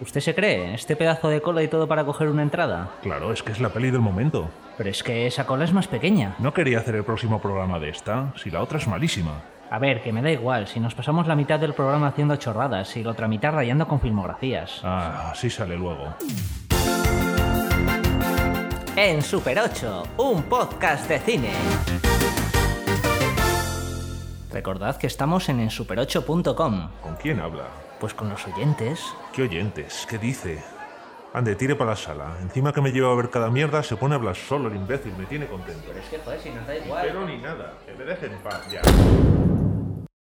¿Usted se cree? ¿Este pedazo de cola y todo para coger una entrada? Claro, es que es la peli del momento. Pero es que esa cola es más pequeña. No quería hacer el próximo programa de esta, si la otra es malísima. A ver, que me da igual, si nos pasamos la mitad del programa haciendo chorradas y la otra mitad rayando con filmografías. Ah, así sale luego. En Super 8, un podcast de cine. Recordad que estamos en ensuper8.com. ¿Con quién habla? Pues con los oyentes. ¿Qué oyentes? ¿Qué dice? Ande, tire para la sala. Encima que me lleva a ver cada mierda, se pone a hablar solo el imbécil. Me tiene contento. Pero es que, joder, si nos da igual. Pero ni nada. Que me deje en paz ya.